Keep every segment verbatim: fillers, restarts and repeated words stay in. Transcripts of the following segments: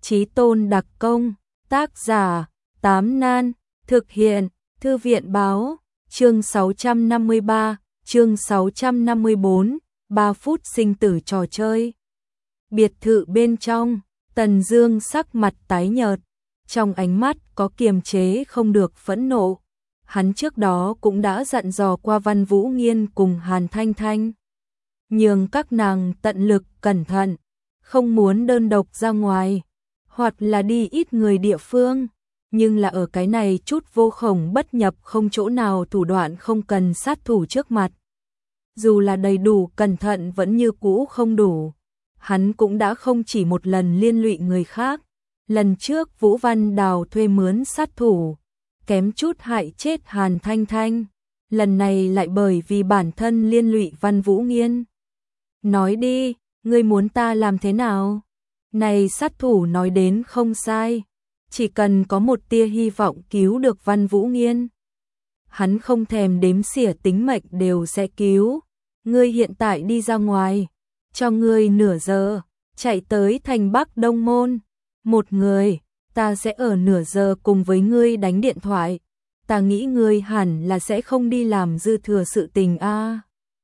Chí tôn đặc công, tác giả, Tám Nan, thực hiện, Thư viện báo, chương sáu trăm năm mươi ba, chương sáu trăm năm mươi bốn, ba phút sinh tử trò chơi. Biệt thự bên trong, Tần Dương sắc mặt tái nhợt, trong ánh mắt có kiềm chế không được phẫn nộ. Hắn trước đó cũng đã dặn dò qua Văn Vũ Nghiên cùng Hàn Thanh Thanh, nhường các nàng tận lực cẩn thận, không muốn đơn độc ra ngoài, hoặc là đi ít người địa phương, nhưng là ở cái này chút vô khổng bất nhập không chỗ nào thủ đoạn không cần sát thủ trước mặt. Dù là đầy đủ cẩn thận vẫn như cũ không đủ, hắn cũng đã không chỉ một lần liên lụy người khác. Lần trước Vũ Văn Đào thuê mướn sát thủ, kém chút hại chết Hàn Thanh Thanh, lần này lại bởi vì bản thân liên lụy Văn Vũ Nghiên. Nói đi, ngươi muốn ta làm thế nào? Này sát thủ nói đến không sai, chỉ cần có một tia hy vọng cứu được Văn Vũ Nghiên, hắn không thèm đếm xỉa tính mệnh đều sẽ cứu. Ngươi hiện tại đi ra ngoài, cho ngươi nửa giờ, chạy tới thành Bắc Đông Môn, một người, ta sẽ ở nửa giờ cùng với ngươi đánh điện thoại. Ta nghĩ ngươi hẳn là sẽ không đi làm dư thừa sự tình a. À.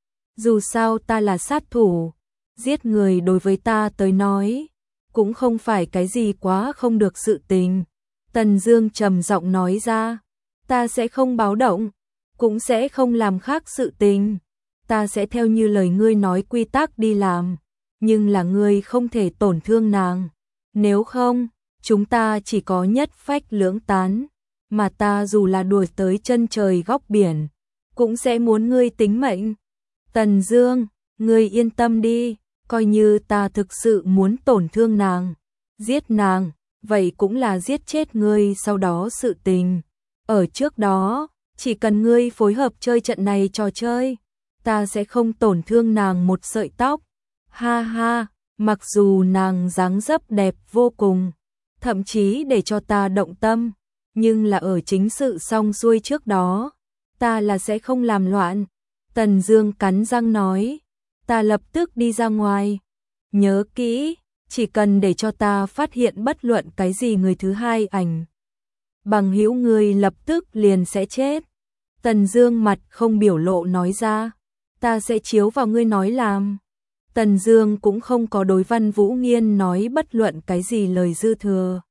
Dù sao ta là sát thủ, giết người đối với ta tới nói cũng không phải cái gì quá không được sự tình. Tần Dương trầm giọng nói ra, ta sẽ không báo động, cũng sẽ không làm khác sự tình. Ta sẽ theo như lời ngươi nói quy tắc đi làm, nhưng là ngươi không thể tổn thương nàng. Nếu không, chúng ta chỉ có nhất phách lưỡng tán, mà ta dù là đuổi tới chân trời góc biển, cũng sẽ muốn ngươi tính mệnh. Tần Dương, ngươi yên tâm đi, coi như ta thực sự muốn tổn thương nàng, giết nàng, vậy cũng là giết chết ngươi sau đó sự tình. Ở trước đó, chỉ cần ngươi phối hợp chơi trận này trò chơi, ta sẽ không tổn thương nàng một sợi tóc. Ha ha, mặc dù nàng dáng dấp đẹp vô cùng, thậm chí để cho ta động tâm, nhưng là ở chính sự xong xuôi trước đó, ta là sẽ không làm loạn. Tần Dương cắn răng nói, ta lập tức đi ra ngoài. Nhớ kỹ, chỉ cần để cho ta phát hiện bất luận cái gì người thứ hai ảnh bằng hữu người lập tức liền sẽ chết. Tần Dương mặt không biểu lộ nói ra, ta sẽ chiếu vào ngươi nói làm. Tần Dương cũng không có đối Văn Vũ Nghiên nói bất luận cái gì lời dư thừa.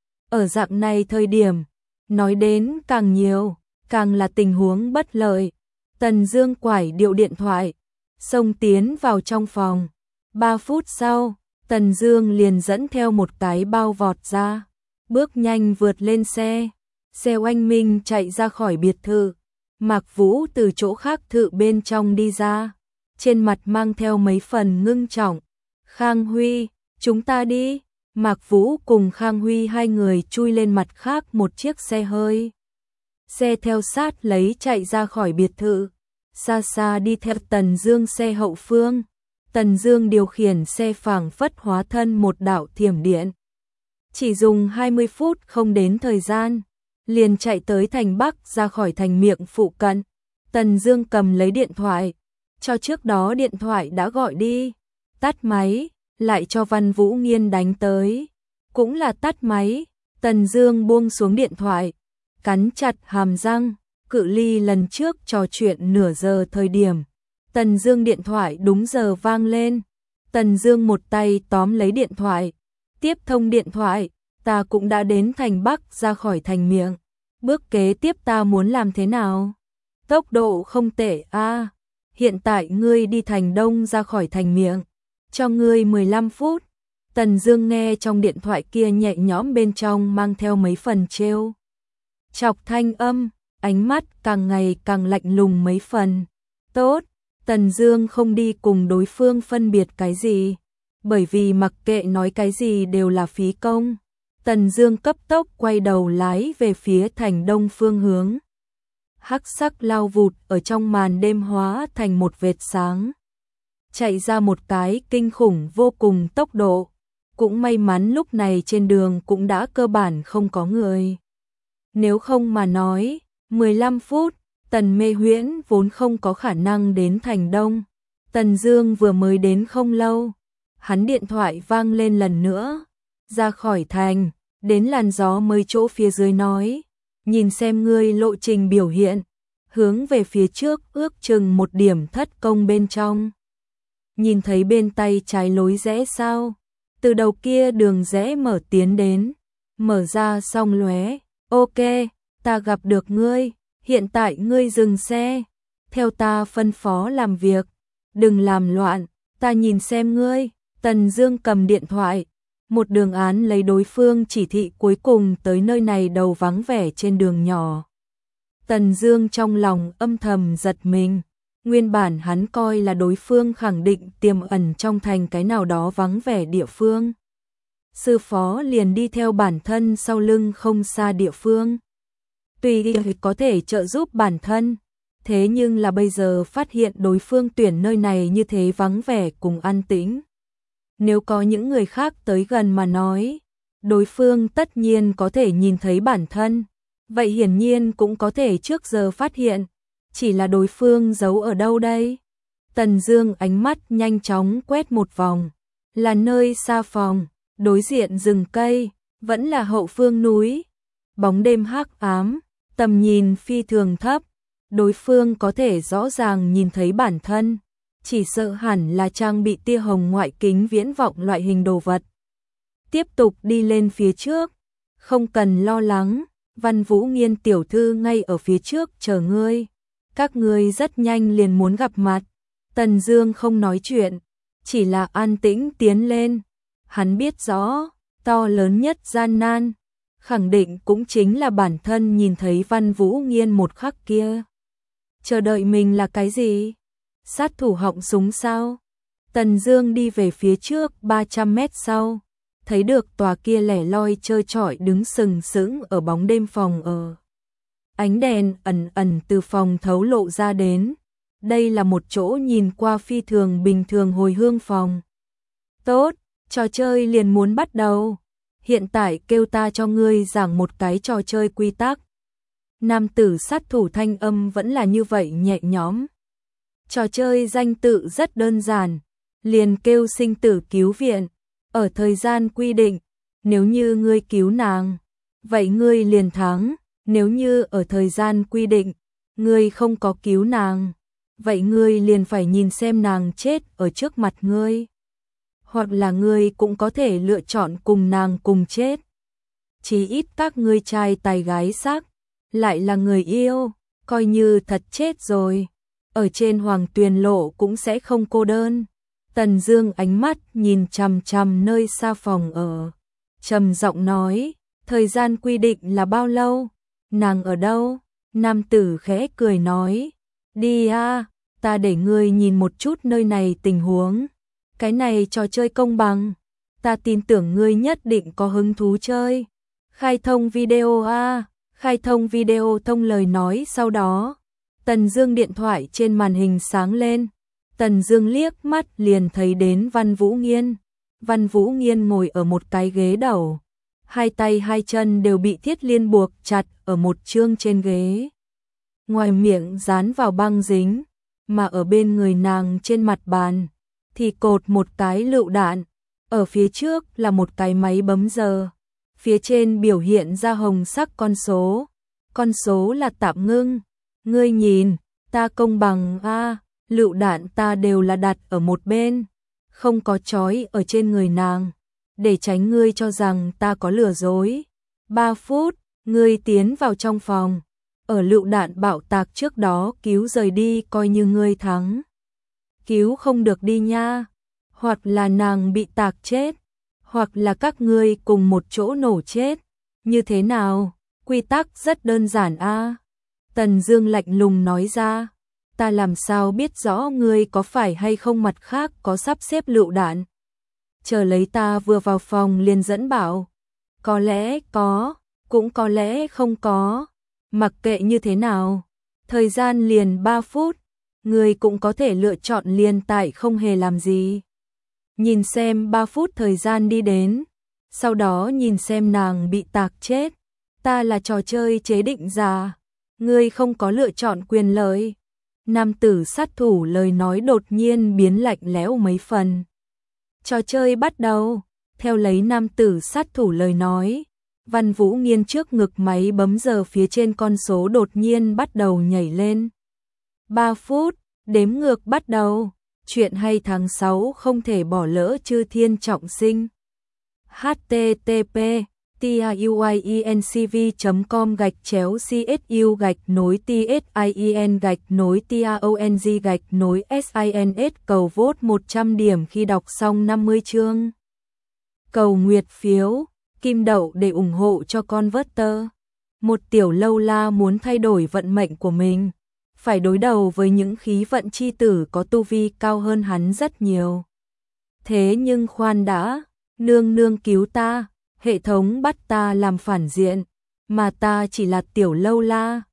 Ở dạng này thời điểm, nói đến càng nhiều, càng là tình huống bất lợi. Tần Dương quải điệu điện thoại, xông tiến vào trong phòng. Ba phút sau, Tần Dương liền dẫn theo một cái bao vọt ra, bước nhanh vượt lên xe. Xe oanh minh chạy ra khỏi biệt thự. Mạc Vũ từ chỗ khác thự bên trong đi ra, trên mặt mang theo mấy phần ngưng trọng. Khang Huy, chúng ta đi. Mạc Vũ cùng Khang Huy hai người chui lên mặt khác một chiếc xe hơi. Xe theo sát lấy chạy ra khỏi biệt thự, xa xa đi theo Tần Dương xe hậu phương. Tần Dương điều khiển xe phảng phất hóa thân một đạo thiểm điện. Chỉ dùng hai mươi phút không đến thời gian, liền chạy tới thành Bắc ra khỏi thành miệng phụ cận. Tần Dương cầm lấy điện thoại, cho trước đó điện thoại đã gọi đi, tắt máy, lại cho Văn Vũ Nghiên đánh tới, cũng là tắt máy. Tần Dương buông xuống điện thoại, cắn chặt hàm răng, cự ly lần trước trò chuyện nửa giờ thời điểm, Tần Dương điện thoại đúng giờ vang lên. Tần Dương một tay tóm lấy điện thoại, tiếp thông điện thoại, ta cũng đã đến thành Bắc ra khỏi thành miệng. Bước kế tiếp ta muốn làm thế nào? Tốc độ không tệ a. À. Hiện tại ngươi đi thành Đông ra khỏi thành miệng, cho ngươi mười lăm phút. Tần Dương nghe trong điện thoại kia nhẹ nhõm bên trong mang theo mấy phần trêu chọc thanh âm, ánh mắt càng ngày càng lạnh lùng mấy phần. Tốt, Tần Dương không đi cùng đối phương phân biệt cái gì, bởi vì mặc kệ nói cái gì đều là phí công. Tần Dương cấp tốc quay đầu lái về phía thành Đông phương hướng. Hắc sắc lao vụt ở trong màn đêm hóa thành một vệt sáng, chạy ra một cái kinh khủng vô cùng tốc độ. Cũng may mắn lúc này trên đường cũng đã cơ bản không có người. Nếu không mà nói, mười lăm phút, Tần Mê Huyễn vốn không có khả năng đến thành Đông. Tần Dương vừa mới đến không lâu, hắn điện thoại vang lên lần nữa. ra khỏi thành, đến làn gió mới chỗ phía dưới nói, nhìn xem ngươi lộ trình biểu hiện, hướng về phía trước ước chừng một điểm thất công bên trong. Nhìn thấy bên tay trái lối rẽ sao? Từ đầu kia đường rẽ mở tiến đến, mở ra xong lóe, ok, ta gặp được ngươi, hiện tại ngươi dừng xe, theo ta phân phó làm việc, đừng làm loạn, ta nhìn xem ngươi. Tần Dương cầm điện thoại, một đường án lấy đối phương chỉ thị cuối cùng tới nơi này đầu vắng vẻ trên đường nhỏ. Tần Dương trong lòng âm thầm giật mình, nguyên bản hắn coi là đối phương khẳng định tiềm ẩn trong thành cái nào đó vắng vẻ địa phương. Sư phó liền đi theo bản thân sau lưng không xa địa phương. Tuy có thể trợ giúp bản thân, thế nhưng là bây giờ phát hiện đối phương tuyển nơi này như thế vắng vẻ cùng an tĩnh. Nếu có những người khác tới gần mà nói, đối phương tất nhiên có thể nhìn thấy bản thân, vậy hiển nhiên cũng có thể trước giờ phát hiện, chỉ là đối phương giấu ở đâu đây? Tần Dương ánh mắt nhanh chóng quét một vòng, là nơi xa phòng, đối diện rừng cây, vẫn là hậu phương núi, bóng đêm hắc ám, tầm nhìn phi thường thấp, đối phương có thể rõ ràng nhìn thấy bản thân, chỉ sợ hẳn là trang bị tia hồng ngoại kính viễn vọng loại hình đồ vật. Tiếp tục đi lên phía trước, không cần lo lắng, Văn Vũ Nghiên tiểu thư ngay ở phía trước chờ ngươi. Các ngươi rất nhanh liền muốn gặp mặt. Tần Dương không nói chuyện, chỉ là an tĩnh tiến lên. Hắn biết rõ, to lớn nhất gian nan, khẳng định cũng chính là bản thân nhìn thấy Văn Vũ Nghiên một khắc kia. Chờ đợi mình là cái gì? Sát thủ họng súng sao? Tần Dương đi về phía trước ba trăm mét sau, thấy được tòa kia lẻ loi trơ trọi đứng sừng sững ở bóng đêm phòng ở. Ánh đèn ẩn ẩn từ phòng thấu lộ ra đến. Đây là một chỗ nhìn qua phi thường bình thường hồi hương phòng. Tốt, trò chơi liền muốn bắt đầu. Hiện tại kêu ta cho ngươi giảng một cái trò chơi quy tắc. Nam tử sát thủ thanh âm vẫn là như vậy nhẹ nhõm. Trò chơi danh tự rất đơn giản, liền kêu sinh tử cứu viện. Ở thời gian quy định, nếu như ngươi cứu nàng, vậy ngươi liền thắng. Nếu như ở thời gian quy định, ngươi không có cứu nàng, vậy ngươi liền phải nhìn xem nàng chết ở trước mặt ngươi. Hoặc là ngươi cũng có thể lựa chọn cùng nàng cùng chết. Chỉ ít các ngươi trai tài gái sắc, lại là người yêu, coi như thật chết rồi. Ở trên Hoàng Tuyền Lộ cũng sẽ không cô đơn. Tần Dương ánh mắt nhìn chằm chằm nơi xa phòng ở, trầm giọng nói, thời gian quy định là bao lâu? Nàng ở đâu? Nam tử khẽ cười nói, đi a, ta để ngươi nhìn một chút nơi này tình huống. Cái này trò chơi công bằng, ta tin tưởng ngươi nhất định có hứng thú chơi. Khai thông video a, khai thông video thông lời nói sau đó. Tần Dương điện thoại trên màn hình sáng lên. Tần Dương liếc mắt liền thấy đến Văn Vũ Nghiên. Văn Vũ Nghiên ngồi ở một cái ghế đầu. Hai tay hai chân đều bị thiết liên buộc chặt ở một chương trên ghế. Ngoài miệng dán vào băng dính, mà ở bên người nàng trên mặt bàn thì cột một cái lựu đạn. Ở phía trước là một cái máy bấm giờ. Phía trên biểu hiện ra hồng sắc con số. Con số là tạm ngưng. Ngươi nhìn, ta công bằng a, lựu đạn ta đều là đặt ở một bên, không có trói ở trên người nàng, để tránh ngươi cho rằng ta có lừa dối. Ba phút, ngươi tiến vào trong phòng, ở lựu đạn bạo tạc trước đó cứu rời đi coi như ngươi thắng. Cứu không được đi nha, hoặc là nàng bị tạc chết, hoặc là các ngươi cùng một chỗ nổ chết. Như thế nào? Quy tắc rất đơn giản a. Tần Dương lạnh lùng nói ra, ta làm sao biết rõ ngươi có phải hay không mặt khác có sắp xếp lựu đạn. Chờ lấy ta vừa vào phòng liền dẫn bảo, có lẽ có, cũng có lẽ không có, mặc kệ như thế nào, thời gian liền ba phút, ngươi cũng có thể lựa chọn liền tại không hề làm gì. Nhìn xem ba phút thời gian đi đến, sau đó nhìn xem nàng bị tạc chết, ta là trò chơi chế định giả. Ngươi không có lựa chọn quyền lợi. Nam tử sát thủ lời nói đột nhiên biến lạnh lẽo mấy phần. Trò chơi bắt đầu. theo lấy nam tử sát thủ lời nói. Văn Vũ nghiêng trước ngực máy bấm giờ phía trên con số đột nhiên bắt đầu nhảy lên. ba phút, đếm ngược bắt đầu. Chuyện hay tháng sáu không thể bỏ lỡ chư thiên trọng sinh. H T T P tiuiencv chấm com gạch chéo csu gạch nối tsien gạch nối tong gạch nối sins cầu vote một trăm điểm khi đọc xong năm mươi chương. Cầu nguyệt phiếu, kim đậu để ủng hộ cho con Converter. Một tiểu lâu la muốn thay đổi vận mệnh của mình, phải đối đầu với những khí vận chi tử có tu vi cao hơn hắn rất nhiều. Thế nhưng khoan đã, nương nương cứu ta, hệ thống bắt ta làm phản diện, mà ta chỉ là tiểu lâu la,